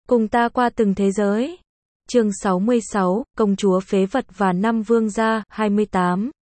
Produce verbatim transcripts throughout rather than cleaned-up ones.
Cùng ta qua từng thế giới. Chương sáu mươi sáu, Công chúa phế vật và năm vương gia, hai mươi tám.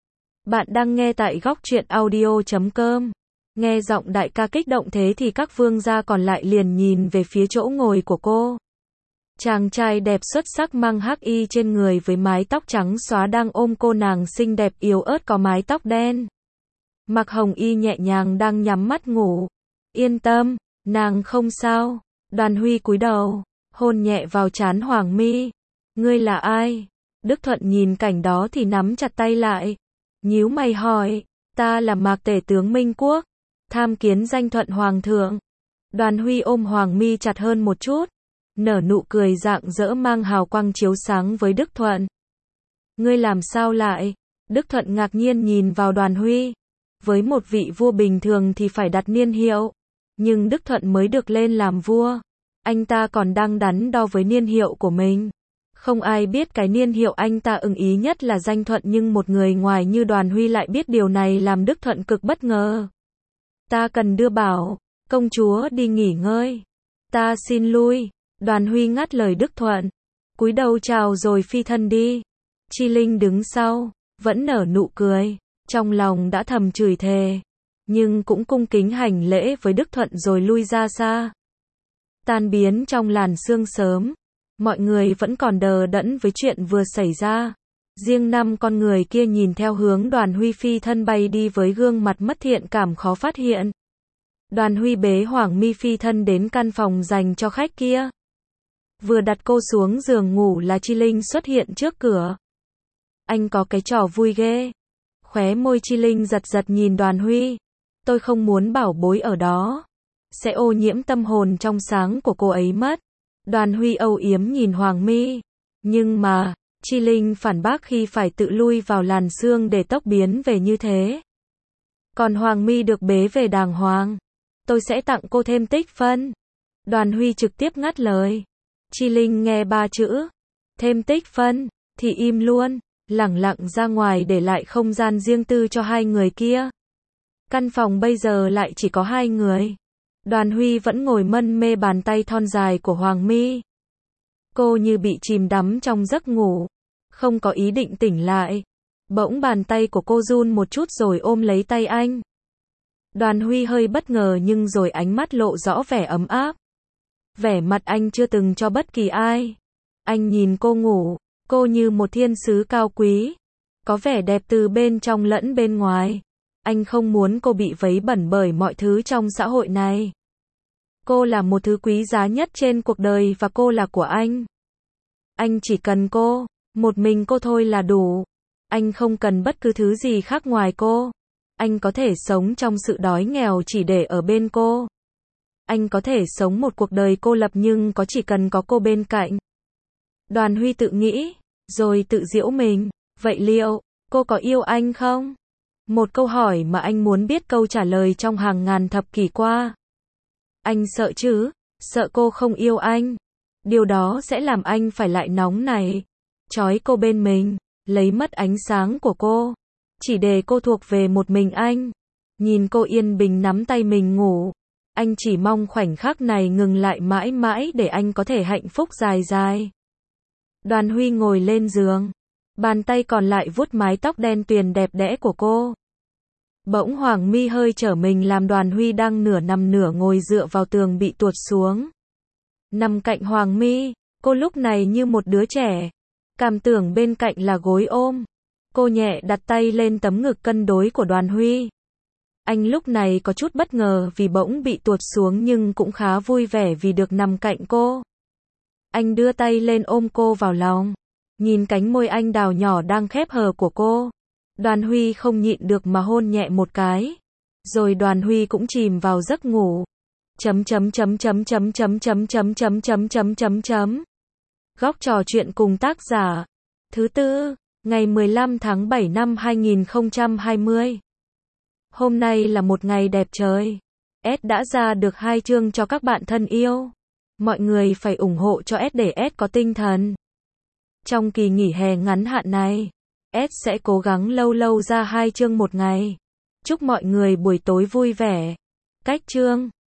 Bạn đang nghe tại góc truyện audio chấm com. Nghe giọng đại ca kích động thế thì các vương gia còn lại liền nhìn về phía chỗ ngồi của cô. Chàng trai đẹp xuất sắc mang hắc y trên người với mái tóc trắng xóa đang ôm cô nàng xinh đẹp yếu ớt có mái tóc đen. Mặc hồng y nhẹ nhàng đang nhắm mắt ngủ. Yên tâm, nàng không sao. Đoàn Huy cúi đầu, hôn nhẹ vào trán Hoàng Mi. Ngươi là ai? Đức Thuận nhìn cảnh đó thì nắm chặt tay lại. Nhíu mày hỏi, ta là Mạc Tể tướng Minh Quốc, tham kiến danh thuận Hoàng thượng. Đoàn Huy ôm Hoàng Mi chặt hơn một chút, nở nụ cười rạng rỡ mang hào quang chiếu sáng với Đức Thuận. Ngươi làm sao lại? Đức Thuận ngạc nhiên nhìn vào Đoàn Huy. Với một vị vua bình thường thì phải đặt niên hiệu, nhưng Đức Thuận mới được lên làm vua, anh ta còn đang đắn đo với niên hiệu của mình. Không ai biết cái niên hiệu anh ta ưng ý nhất là danh Thuận, nhưng một người ngoài như Đoàn Huy lại biết điều này làm Đức Thuận cực bất ngờ. Ta cần đưa bảo công chúa đi nghỉ ngơi. Ta xin lui. Đoàn Huy ngắt lời Đức Thuận, cúi đầu chào rồi phi thân đi. Chi Linh đứng sau, vẫn nở nụ cười, trong lòng đã thầm chửi thề, nhưng cũng cung kính hành lễ với Đức Thuận rồi lui ra xa. Tan biến trong làn sương sớm, mọi người vẫn còn đờ đẫn với chuyện vừa xảy ra. Riêng năm con người kia nhìn theo hướng Đoàn Huy phi thân bay đi với gương mặt mất thiện cảm khó phát hiện. Đoàn Huy bế Hoàng Mi phi thân đến căn phòng dành cho khách kia. Vừa đặt cô xuống giường ngủ là Chi Linh xuất hiện trước cửa. Anh có cái trò vui ghê. Khóe môi Chi Linh giật giật nhìn Đoàn Huy. Tôi không muốn bảo bối ở đó, sẽ ô nhiễm tâm hồn trong sáng của cô ấy mất. Đoàn Huy âu yếm nhìn Hoàng Mi. Nhưng mà, Chi Linh phản bác khi phải tự lui vào làn sương để tốc biến về như thế. Còn Hoàng Mi được bế về đàng hoàng. Tôi sẽ tặng cô thêm tích phân. Đoàn Huy trực tiếp ngắt lời. Chi Linh nghe ba chữ thêm tích phân thì im luôn, lẳng lặng ra ngoài để lại không gian riêng tư cho hai người kia. Căn phòng bây giờ lại chỉ có hai người. Đoàn Huy vẫn ngồi mân mê bàn tay thon dài của Hoàng Mi. Cô như bị chìm đắm trong giấc ngủ, không có ý định tỉnh lại. Bỗng bàn tay của cô run một chút rồi ôm lấy tay anh. Đoàn Huy hơi bất ngờ nhưng rồi ánh mắt lộ rõ vẻ ấm áp. Vẻ mặt anh chưa từng cho bất kỳ ai. Anh nhìn cô ngủ, cô như một thiên sứ cao quý, có vẻ đẹp từ bên trong lẫn bên ngoài. Anh không muốn cô bị vấy bẩn bởi mọi thứ trong xã hội này. Cô là một thứ quý giá nhất trên cuộc đời và cô là của anh. Anh chỉ cần cô, một mình cô thôi là đủ. Anh không cần bất cứ thứ gì khác ngoài cô. Anh có thể sống trong sự đói nghèo chỉ để ở bên cô. Anh có thể sống một cuộc đời cô lập nhưng có chỉ cần có cô bên cạnh. Đoàn Huy tự nghĩ, rồi tự giễu mình. Vậy liệu, cô có yêu anh không? Một câu hỏi mà anh muốn biết câu trả lời trong hàng ngàn thập kỷ qua. Anh sợ chứ, sợ cô không yêu anh. Điều đó sẽ làm anh phải lại nóng này, trói cô bên mình, lấy mất ánh sáng của cô, chỉ để cô thuộc về một mình anh. Nhìn cô yên bình nắm tay mình ngủ, anh chỉ mong khoảnh khắc này ngừng lại mãi mãi để anh có thể hạnh phúc dài dài. Đoàn Huy ngồi lên giường, bàn tay còn lại vuốt mái tóc đen tuyền đẹp đẽ của cô. Bỗng Hoàng Mi hơi trở mình làm Đoàn Huy đang nửa nằm nửa ngồi dựa vào tường bị tuột xuống. Nằm cạnh Hoàng Mi, cô lúc này như một đứa trẻ, cảm tưởng bên cạnh là gối ôm. Cô nhẹ đặt tay lên tấm ngực cân đối của Đoàn Huy. Anh lúc này có chút bất ngờ vì bỗng bị tuột xuống nhưng cũng khá vui vẻ vì được nằm cạnh cô. Anh đưa tay lên ôm cô vào lòng, nhìn cánh môi anh đào nhỏ đang khép hờ của cô. Đoàn Huy không nhịn được mà hôn nhẹ một cái. Rồi Đoàn Huy cũng chìm vào giấc ngủ. Chấm chấm chấm chấm chấm chấm chấm chấm chấm chấm chấm chấm chấm. Góc trò chuyện cùng tác giả. Thứ tư, ngày mười lăm tháng bảy năm hai nghìn không trăm hai mươi. Hôm nay là một ngày đẹp trời. S đã ra được hai chương cho các bạn thân yêu. Mọi người phải ủng hộ cho S để S có tinh thần. Trong kỳ nghỉ hè ngắn hạn này, S sẽ cố gắng lâu lâu ra hai chương một ngày. Chúc mọi người buổi tối vui vẻ. Cách chương